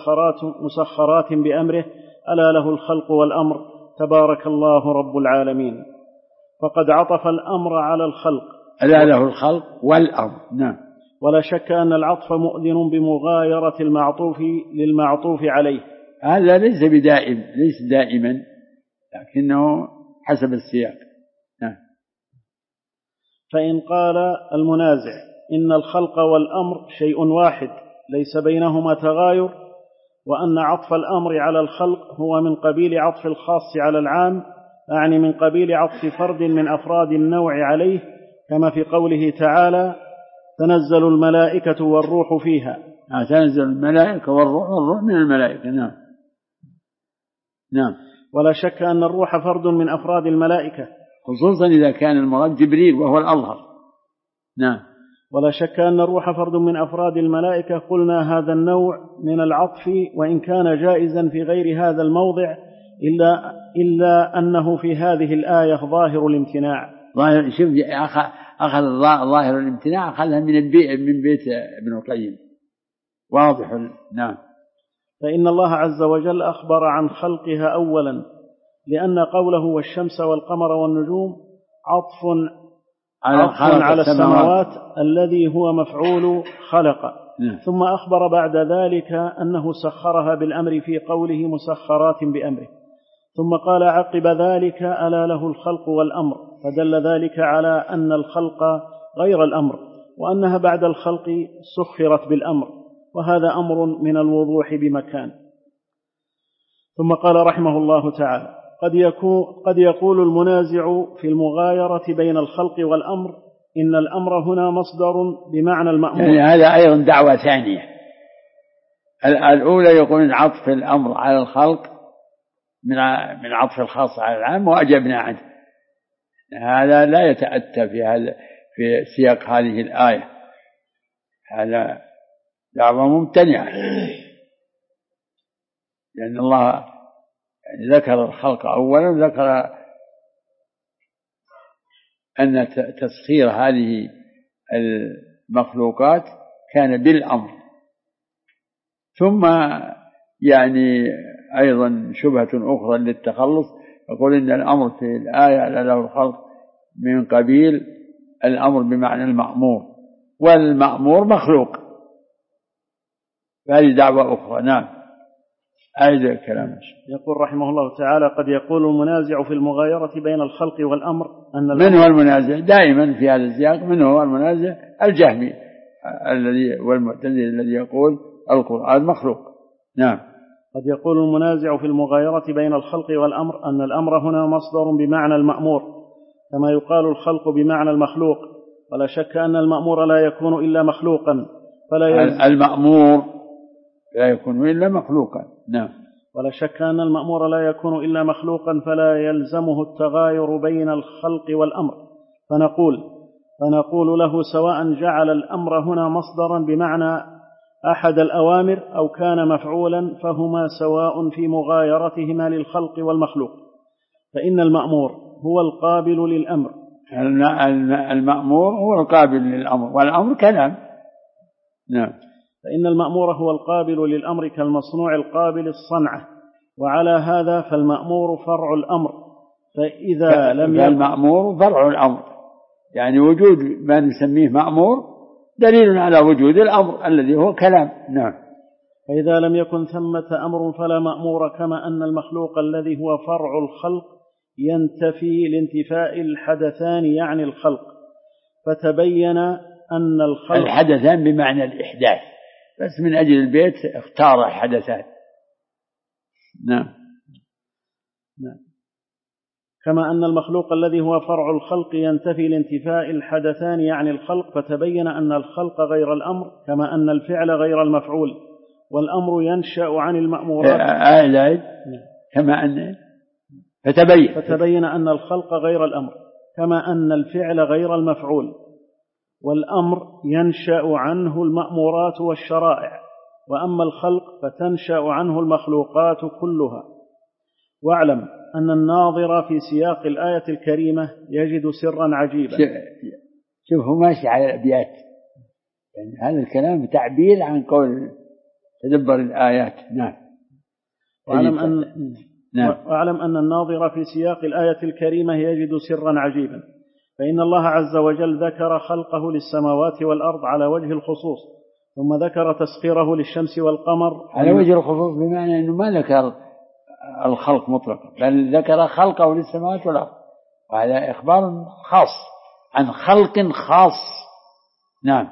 مسخرات بأمره ألا له الخلق والأمر تبارك الله رب العالمين. فقد عطف الأمر على الخلق. ألا له الخلق والأمر. نعم. ولا شك أن العطف مؤذن بمغايرة المعطوف للمعطوف عليه. هذا ليس دائما لكنه حسب السياق. نعم. فإن قال المنازع إن الخلق والأمر شيء واحد ليس بينهما تغاير وأن عطف الأمر على الخلق هو من قبيل عطف الخاص على العام أعني من قبيل عطف فرد من أفراد النوع عليه كما في قوله تعالى: تنزل الملائكة والروح فيها. تنزل الملائكة والروح من الملائكة. نعم. نعم. ولا شك أن الروح فرد من أفراد الملائكة خصوصا إذا كان المراد جبريل وهو الأظهر. نعم. ولا شك أن الروح فرد من أفراد الملائكة. قلنا هذا النوع من العطف وإن كان جائزا في غير هذا الموضع إلا أنه في هذه الآية ظاهر الامتناع. شوف أخذ ظاهر الامتناع أخذها من بيت ابن القيم واضح. نعم. فإن الله عز وجل أخبر عن خلقها أولا لأن قوله والشمس والقمر والنجوم عطف على السماوات الذي هو مفعول خلق. ثم أخبر بعد ذلك أنه سخرها بالأمر في قوله مسخرات بأمره. ثم قال عقب ذلك: ألا له الخلق والأمر، فدل ذلك على أن الخلق غير الأمر، وأنها بعد الخلق سخرت بالأمر، وهذا أمر من الوضوح بمكان. ثم قال رحمه الله تعالى: قد يقول المنازع في المغايرة بين الخلق والأمر إن الأمر هنا مصدر بمعنى المأمور. يعني هذا أيضا دعوة ثانية. الأولى يقولون عطف الأمر على الخلق من عطف الخاص على العام، وأجبنا عنه. هذا لا يتأتى في سياق هذه الآية، هذا دعوة ممتنعة، لأن الله ذكر الخلق أولا، ذكر أن تسخير هذه المخلوقات كان بالأمر. ثم يعني أيضا شبهة أخرى للتخلص، يقول إن الأمر في الآية له الخلق من قبيل الأمر بمعنى المأمور، والمأمور مخلوق، فهذه دعوة أخرى. نعم، أعيد الكلام. يقول رحمه الله تعالى: قد يقول المنازع في المغايرة بين الخلق والأمر أن من هو المنازع؟ دائما في هذا السياق من هو المنازع؟ الجهمي الذي والمعتزلي الذي يقول القرآن مخلوق. نعم. قد يقول المنازع في المغايرة بين الخلق والأمر أن الأمر هنا مصدر بمعنى المأمور، كما يقال الخلق بمعنى المخلوق، ولا شك أن المأمور لا يكون إلا مخلوقا، المأمور لا يكون إلا مخلوقا. نعم. ولا شك أن المأمور لا يكون إلا مخلوقا، فلا يلزمه التغاير بين الخلق والأمر، فنقول له سواء جعل الأمر هنا مصدرا بمعنى أحد الأوامر أو كان مفعولا، فهما سواء في مغايرتهما للخلق والمخلوق، فإن المأمور هو القابل للأمر. المأمور هو القابل للأمر، والأمر كلام. نعم. فإن المأمور هو القابل للأمر كالمصنوع القابل الصنعة، وعلى هذا فالمأمور فرع الأمر. فإذا لم يكن المأمور فرع الأمر، يعني وجود ما نسميه مأمور دليل على وجود الأمر الذي هو كلام. نعم. فإذا لم يكن ثمة أمر فلا مأمور، كما أن المخلوق الذي هو فرع الخلق ينتفي لانتفاء الحدثان يعني الخلق، فتبين أن الحدثان بمعنى الإحداث، بس من أجل البيت اختار حدثان. نعم. كما أن المخلوق الذي هو فرع الخلق ينتفي لانتفاء الحدثان يعني الخلق، فتبين أن الخلق غير الأمر، كما أن الفعل غير المفعول، والأمر ينشأ عن المأمورات. كما أن فتبين أن الخلق غير الأمر، كما أن الفعل غير المفعول، والأمر ينشأ عنه المأمورات والشرائع، وأما الخلق فتنشأ عنه المخلوقات كلها. واعلم أن الناظر في سياق الآية الكريمة يجد سرا عجيبا. شوف هو ماشي على الأبيات، يعني هذا الكلام تعبير عن قول تدبر الآيات. نعم. واعلم أن الناظر في سياق الآية الكريمة يجد سرا عجيبا، فإن الله عز وجل ذكر خلقه للسماوات والأرض على وجه الخصوص، ثم ذكر تسخيره للشمس والقمر على وجه الخصوص، بمعنى أنه ما ذكر الخلق مطلقا، بل ذكر خلقه للسماوات والأرض، وهذا إخبار خاص عن خلق خاص. نعم.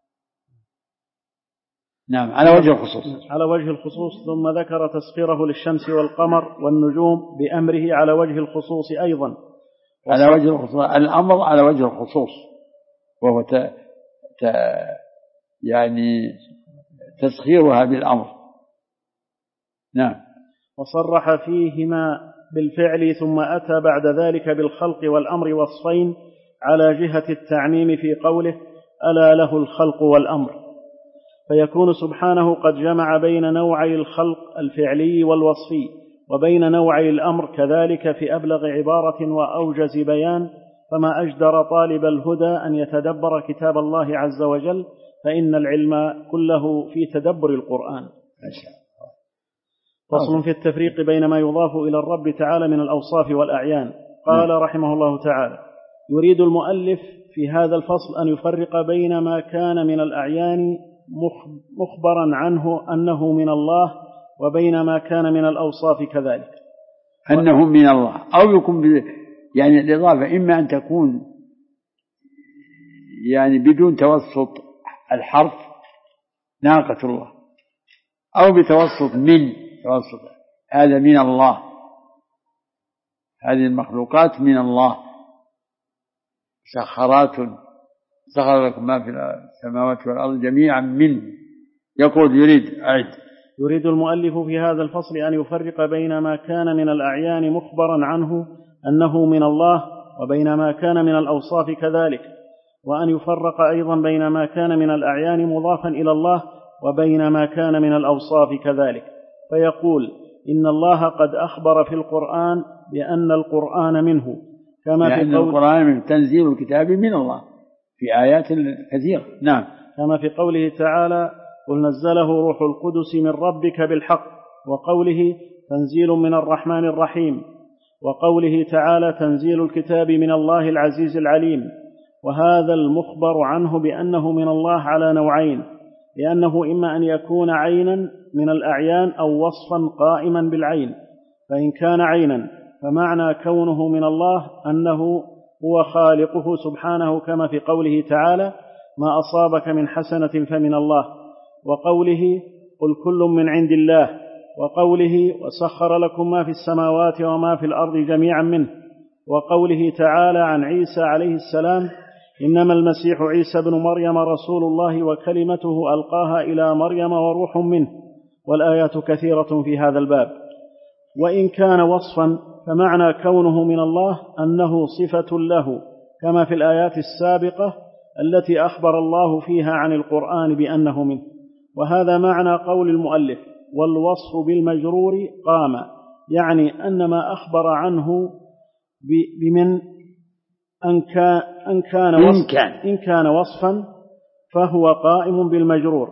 نعم، على وجه الخصوص. ثم ذكر تسخيره للشمس والقمر والنجوم بأمره على وجه الخصوص أيضا، على وجه الخصوص، الأمر على وجه الخصوص، وهو يعني تسخيرها بالأمر. نعم. وصرح فيهما بالفعل، ثم أتى بعد ذلك بالخلق والأمر وصفين على جهة التعميم في قوله: ألا له الخلق والأمر، فيكون سبحانه قد جمع بين نوعي الخلق الفعلي والوصفي، وبين نوعي الأمر كذلك في أبلغ عبارة وأوجز بيان. فما أجدر طالب الهدى أن يتدبر كتاب الله عز وجل، فإن العلم كله في تدبر القرآن. فصل في التفريق بين ما يضاف إلى الرب تعالى من الأوصاف والأعيان. قال رحمه الله تعالى: يريد المؤلف في هذا الفصل أن يفرق بين ما كان من الأعيان مخبرا عنه أنه من الله، وبين ما كان من الأوصاف كذلك، أنه من الله، أو يكون يعني الإضافة إما أن تكون يعني بدون توسط الحرف ناقة الله، أو بتوسط من توسط هذا من الله، هذه المخلوقات من الله مسخرات، سخر لكم ما في السماوات والأرض جميعا منه. يقول يريد المؤلف في هذا الفصل أن يفرق بين ما كان من الأعيان مخبرا عنه أنه من الله وبين ما كان من الأوصاف كذلك، وأن يفرق أيضا بين ما كان من الأعيان مضافا إلى الله وبين ما كان من الأوصاف كذلك، فيقول إن الله قد أخبر في القرآن بأن القرآن منه، كما في القرآن من تنزيل الكتاب من الله في آيات كثيرة. نعم. كما في قوله تعالى قل نزله روح القدس من ربك بالحق، وقوله تنزيل من الرحمن الرحيم، وقوله تعالى تنزيل الكتاب من الله العزيز العليم. وهذا المخبر عنه بأنه من الله على نوعين، لأنه إما أن يكون عينا من الأعيان أو وصفا قائما بالعين، فإن كان عينا فمعنى كونه من الله أنه هو خالقه سبحانه، كما في قوله تعالى ما أصابك من حسنة فمن الله، وقوله قل كل من عند الله، وقوله وسخر لكم ما في السماوات وما في الأرض جميعا منه، وقوله تعالى عن عيسى عليه السلام إنما المسيح عيسى بن مريم رسول الله وكلمته ألقاها إلى مريم وروح منه، والآيات كثيرة في هذا الباب. وإن كان وصفا فمعنى كونه من الله أنه صفة له، كما في الآيات السابقة التي أخبر الله فيها عن القرآن بأنه منه. وهذا معنى قول المؤلف والوصف بالمجرور قام، يعني أن ما أخبر عنه بمن إن كان وصفا فهو قائم بالمجرور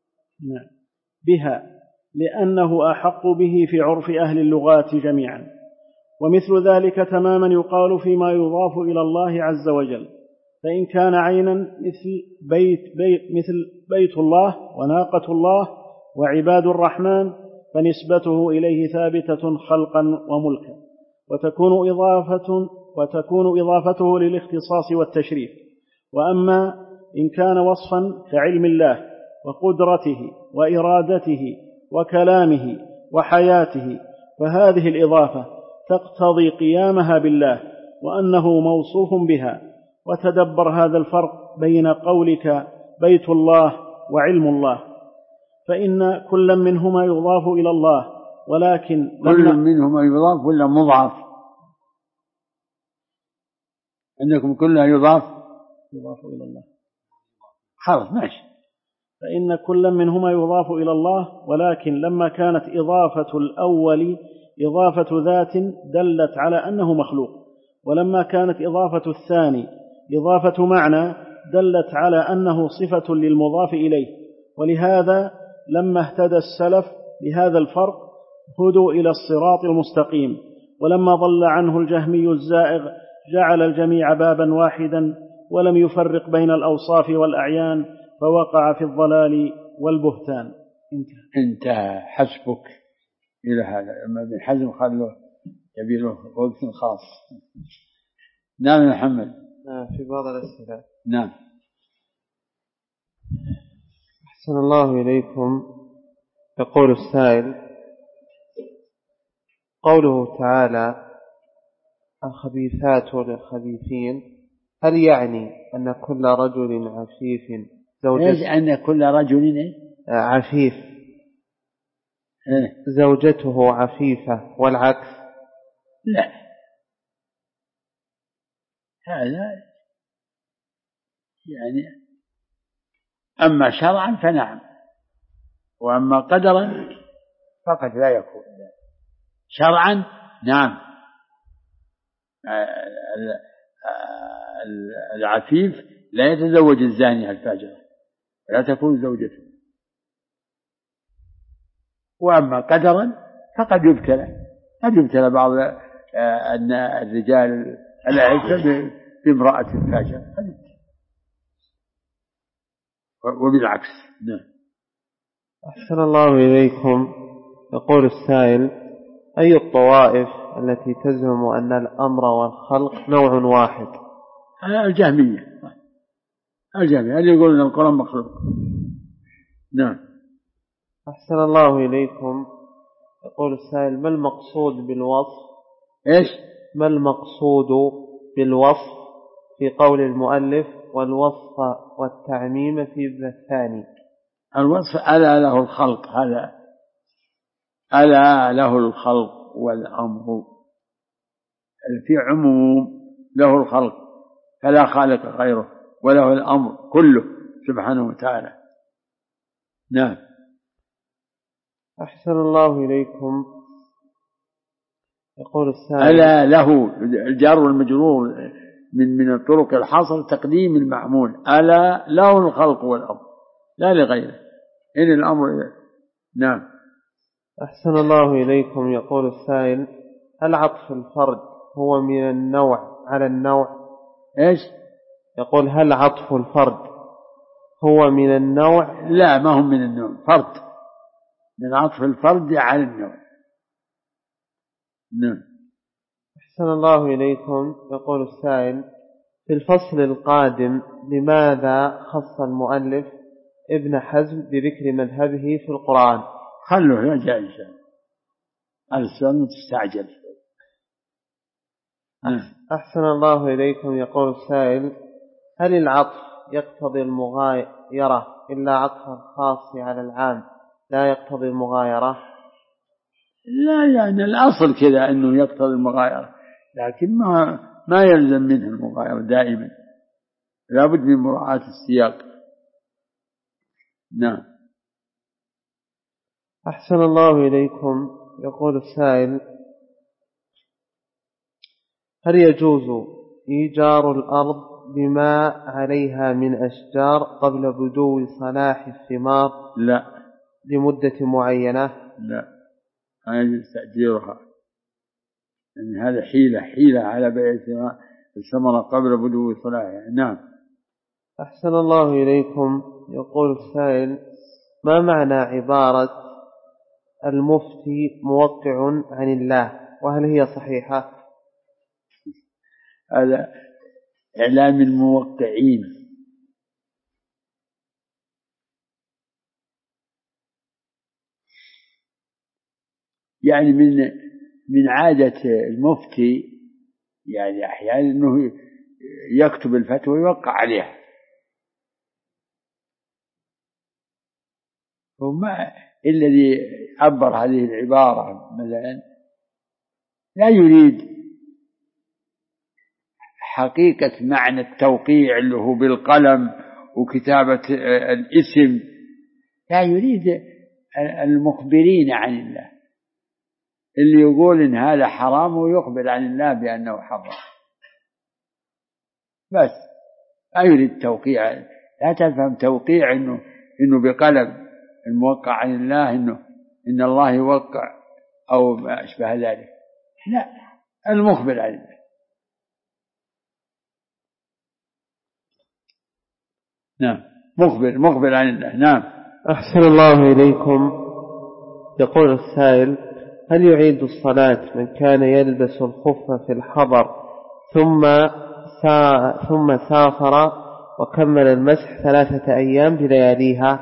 بها، لأنه أحق به في عرف أهل اللغات جميعا. ومثل ذلك تماما يقال فيما يضاف إلى الله عز وجل، فإن كان عينا مثل بيت الله وناقة الله وعباد الرحمن فنسبته إليه ثابتة خلقا وملكا، وتكون إضافته للاختصاص والتشريف. وأما إن كان وصفا كعلم الله وقدرته وإرادته وكلامه وحياته، فهذه الإضافة تقتضي قيامها بالله وأنه موصوف بها. وتدبر هذا الفرق بين قولك بيت الله وعلم الله، فإن كل منهما يضاف إلى الله، ولكن كل منهما يضاف ولا مضاف؟ عندكم كلها يضاف إلى الله، خلاص ماشي. فإن كل منهما يضاف إلى الله، ولكن لما كانت إضافة الأول إضافة ذات دلت على أنه مخلوق، ولما كانت إضافة الثاني إضافة معنى دلت على أنه صفة للمضاف إليه. ولهذا لما اهتدى السلف بهذا الفرق هدوا إلى الصراط المستقيم، ولما ضل عنه الجهمي الزائغ جعل الجميع بابا واحدا ولم يفرق بين الأوصاف والأعيان، فوقع في الضلال والبهتان. انتهى حسبك إلى هذا. أما ابن حزم خلوه يبي له وقت خاص. نعم محمد. في بعض الأسئلة. نعم. أحسن الله إليكم. يقول السائل قوله تعالى الخبيثات للخبيثين، هل يعني أن كل رجل عفيف أن كل رجل عفيف زوجته عفيفة والعكس؟ لا، هذا يعني أما شرعا فنعم، وأما قدرا فقد لا يكون. شرعا نعم، العفيف لا يتزوج الزانية الفاجرة ولا تكون زوجته، وأما قدرا فقد يبتلى بعض أن الرجال العفة بامرأة فاجرة، وبالعكس. أحسن الله إليكم. يقول السائل أي الطوائف التي تزعم أن الأمر والخلق نوع واحد؟ الجهمية اللي يقولون القرآن مخلوق. نعم. أحسن الله إليكم. يقول السائل: ما المقصود بالوصف؟ إيش؟ ما المقصود بالوصف في قول المؤلف والوصف والتعميم في الثاني؟ الوصف ألا له الخلق، هذا ألا له الخلق والأمر، في عموم له الخلق فلا خالق غيره، وله الأمر كله سبحانه وتعالى. نعم. أحسن الله إليكم. يقول السائل: ألا له الجار والمجرور من الطرق الحصر تقديم المعمول، ألا له الخلق والأمر لا لغيره، إن الأمر. نعم. أحسن الله إليكم. يقول السائل: هل عطف الفرد هو من النوع على النوع؟ إيش؟ يقول: هل عطف الفرد هو من النوع؟ لا، ما هم من النوع، فرد، من عطف الفرد على النوع. نعم. أحسن الله إليكم. يقول السائل: في الفصل القادم لماذا خص المؤلف ابن حزم بذكر مذهبه في القرآن؟ خلوه يا جائز، هذا السؤال مستعجل. أحسن الله إليكم. يقول السائل: هل العطف يقتضي المغايرة إلا عطف الخاص على العام لا يقتضي المغايرة؟ لا، يعني الأصل كذا أنه يقتضي المغايرة، لكن ما يلزم منه المغايرة دائما، لابد من مراعاة السياق. نعم. أحسن الله إليكم. يقول السائل: هل يجوز إيجار الأرض بما عليها من أشجار قبل بدو صلاح الثمار؟ لا. لمدة معينة؟ لا، لا يجوز تأجيرها، يعني هذا حيلة على بيع الثمرة قبل بدو صلاحها. نعم. أحسن الله إليكم. يقول السائل: ما معنى عبارة المفتي موقع عن الله، وهل هي صحيحة؟ هذا إعلام الموقعين، يعني من عادة المفتي، يعني أحيانا أنه يكتب الفتوى ويوقع عليها، وما الذي عبر هذه العبارة مثلا لا يريد حقيقة معنى التوقيع اللي هو بالقلم وكتابة الاسم، لا يريد المخبرين عن الله، اللي يقول إن هذا حرام ويخبر عن الله بأنه حرام، بس لا يريد توقيع. لا تفهم توقيع إنه بقلم الموقع عن الله، إن الله يوقع أو ما أشبه ذلك، لا، المخبر عن الله. نعم، مخبر عن الله. نعم. أحسن الله إليكم. يقول السائل: هل يعيد الصلاة من كان يلبس الخف في الحضر ثم سافر وكمل المسح 3 أيام بلياليها؟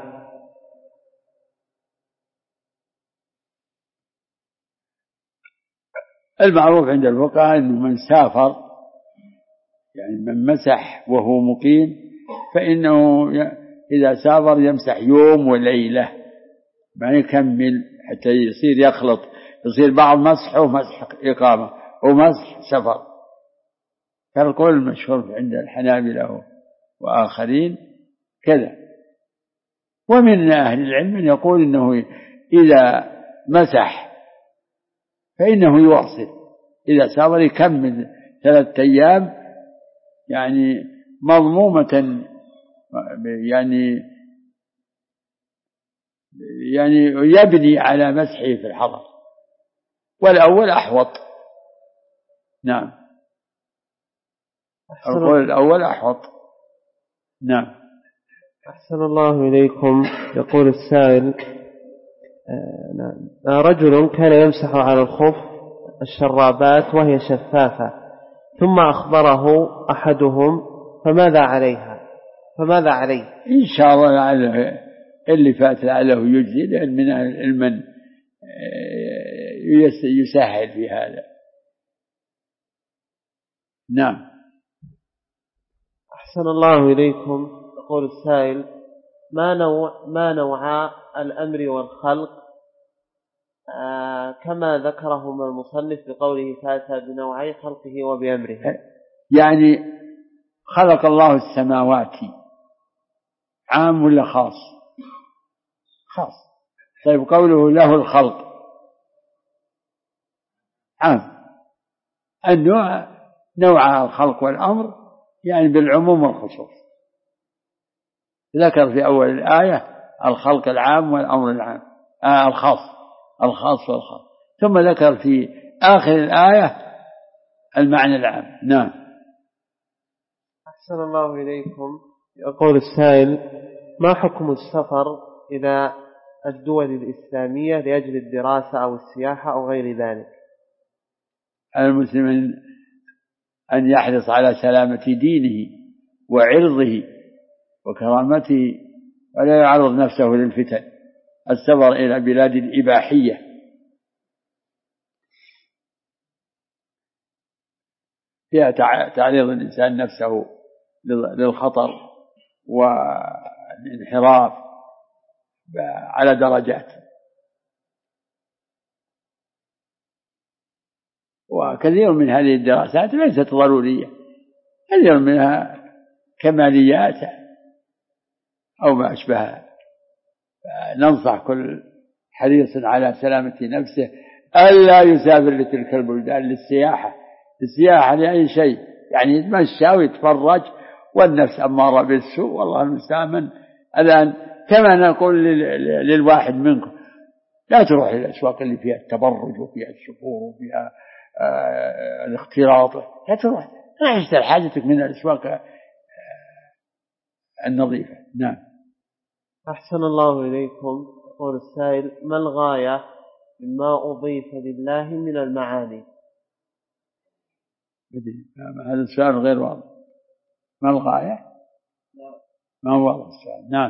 المعروف عند الفقهاء أنه من سافر، يعني من مسح وهو مقيم، فإنه إذا سافر يمسح يوم وليلة، ما يكمل حتى يصير يخلط، يصير بعض مسحه مسح إقامة ومسح سفر، فالقول المشهور عند الحنابلة وآخرين كذا. ومن أهل العلم يقول إنه إذا مسح فإنه يواصل، إذا سافر يكمل 3 أيام، يعني مضمومة، يعني يبني على مسحه في الحضر، والأول أحوط. نعم، القول الأول أحوط. نعم. أحسن الله إليكم. يقول السائل: رجل كان يمسح على الخف الشرابات وهي شفافة، ثم أخبره أحدهم فماذا عليه؟ إن شاء الله لعله اللي فات لعله يجزي، لأن من المن يسهل في هذا. نعم. أحسن الله إليكم. يقول السائل: ما نوع الأمر والخلق كما ذكرهما المصنف بقوله فأتى بنوعي خلقه وبأمره؟ يعني خلق الله السماوات عام ولا خاص؟ خاص. طيب قوله له الخلق عام. النوع نوع الخلق والأمر يعني بالعموم والخصوص. ذكر في أول الآية الخلق العام والأمر العام الخاص والخاص، ثم ذكر في آخر الآية المعنى العام. نعم. أحسن الله إليكم. يقول السائل: ما حكم السفر إلى الدول الإسلامية لأجل الدراسة أو السياحة أو غير ذلك؟ المسلم أن يحرص على سلامة دينه وعرضه وكرامته، ولا يعرض نفسه للفتن. السفر إلى بلاد الإباحية فيها تعريض الإنسان نفسه للخطر والانحراف على درجات، وكثير من هذه الدراسات ليست ضرورية، كثير منها كماليات أو ما أشبهها. ننصح كل حريص على سلامة نفسه ألا يسافر لتلك البلدان للسياحة لأي شيء، يعني يتمشى ويتفرج والنفس أمارة بالسوء، والله المستعان. الآن كما نقول للواحد منكم لا تروح إلى الأسواق اللي فيها التبرج وفيها السفور وفيها الاختلاط، لا تروح اشتري حاجتك من الأسواق النظيفة. نعم. أحسن الله إليكم. يقول السائل: ما الغاية مما أضيف لله من المعاني؟ هذا السؤال غير واضح. ما الغاية؟ ما هو واضح السؤال. نعم.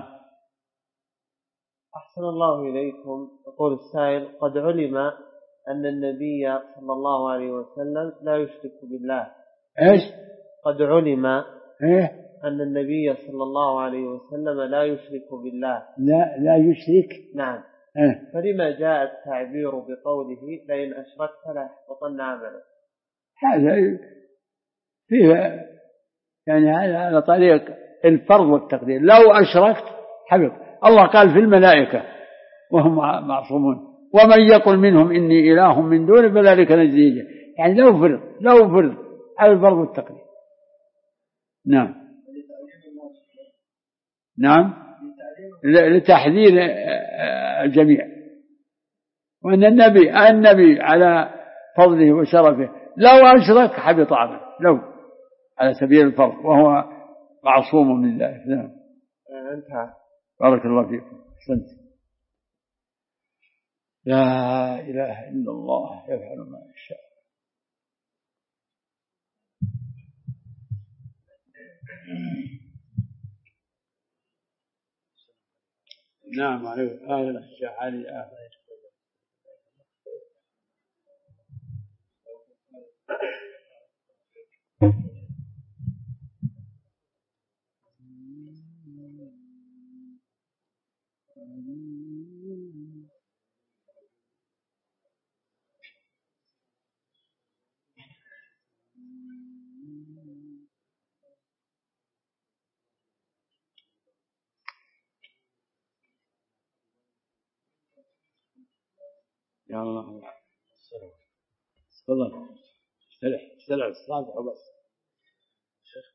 أحسن الله إليكم. يقول السائل: قد علم أن النبي صلى الله عليه وسلم لا يشرك بالله. إيش؟ قد علم إيه؟ أن النبي صلى الله عليه وسلم لا يشرك بالله. لا يشرك. نعم. إيه؟ فلما جاء التعبير بقوله لئن أشركت ليحبطن عملك؟ هذا فيه يعني على طريق الفرض والتقدير. لو أشركت حبط. الله قال في الملائكة وهم معصومون: ومن يقل منهم إني إله من دونه فذلك نجزيه. يعني لو فرض على الفرض والتقدير. نعم. نعم، لتحذير الجميع، وأن النبي على فضله وشرفه لو أشرك حبط عمله، لو على سبيل الفرض، وهو معصوم من ذلك. نعم. انتهى. بارك الله فيكم. أحسنت. لا إله إلا الله يفعل ما يشاء. نعم عليه الشيخ علي يا الله. تفضل. استلع الصلاة وبس. شيخ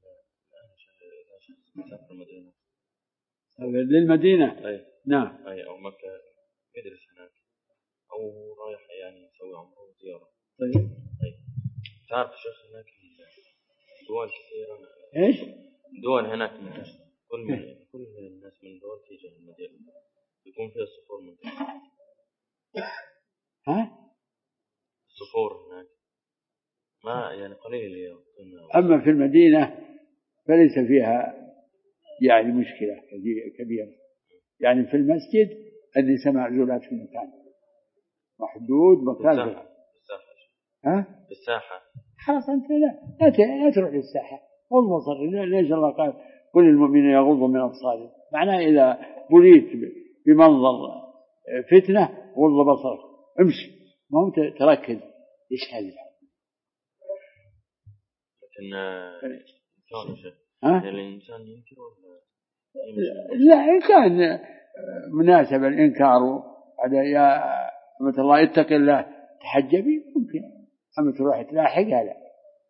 مسافر المدينة. للمدينة. أي. نعم. أي أو مكة يدرس هناك، أو رايح يعني يسوي عمره وزيارة. طيب. أي. تعرف شيخ هناك دول كثيرة. إيش؟ دول هناك منتشرة. كل الناس من دول تيجي المدينة يكون فيها السفور منتشر. ها؟ صخور هناك ما يعني قليل أما في المدينة فليس فيها يعني مشكلة كبيرة. يعني في المسجد النساء معزولات في المكان محدود مكان في الساحة خلاص أنت لا تروح للساحة غض بصر. ليش الله قال كل المؤمنين يغضوا من أبصارهم؟ معناه إذا بليت بمنظر فتنة غض بصرك امشي، ما هو تركز إيش هذا. لكن الإنسان ينكر ولا لا إن كان مناسب الإنكار على يا أمة الله اتق الله تحجبي ممكن، أما تروح تلاحقها لا.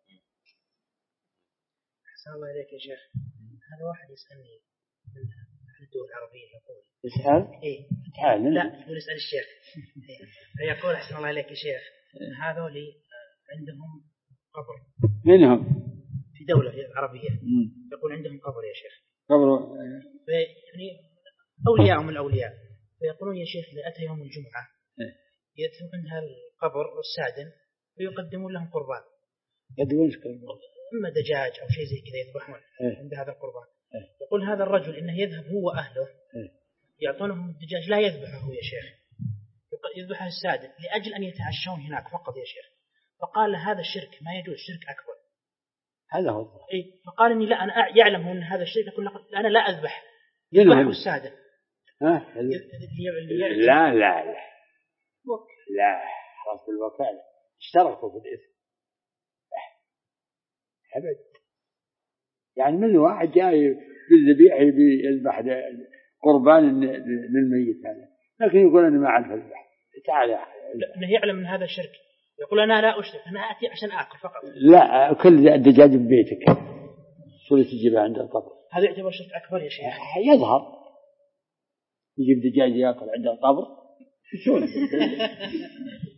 أحسن الله إليك يا شيخ. هذا واحد يسألني من الدول العربية يقول يسأل إيه تعال لا يقول اسأل الشيخ يقول أحسن الله إليك يا شيخ هذول عندهم قبر منهم في دولة عربية يقول عندهم قبر يا شيخ قبر يعني أولياء من الأولياء فيقولون يا شيخ إذا أتى يوم الجمعة يدفعون عندها القبر والسادن ويقدمون لهم قربان. يدفعون قربان إما دجاج أو شيء زي كذا يذبحون عند هذا القربان. يقول هذا الرجل إنه يذهب هو وأهله يعطونهم الدجاج لا يذبحه يا شيخ يذبحه السادن لأجل أن يتعشون هناك فقط يا شيخ. فقال هذا الشرك ما يجوز شرك أكبر. هذا هو فقال إني لا أنا يعلم أن هذا الشرك يقول أنا لا أذبح يذبحه السادن. لا لا لا لا خلاص بالوكالة اشتركوا في الإثم أبد. يعني من واحد جاي بالذبيحة يذبح قربان للميت هذا لكن يقول أنا ما أعرف أذبح تعال أنه يعلم من هذا الشرك يقول أنا لا أشرك أنا أتي عشان آكل فقط. لا كل الدجاج ببيتك شو اللي تجيبه عند القبر هذا يعتبر شرك أكبر يا شيخ. يظهر يجيب دجاج يأكل عند القبر شو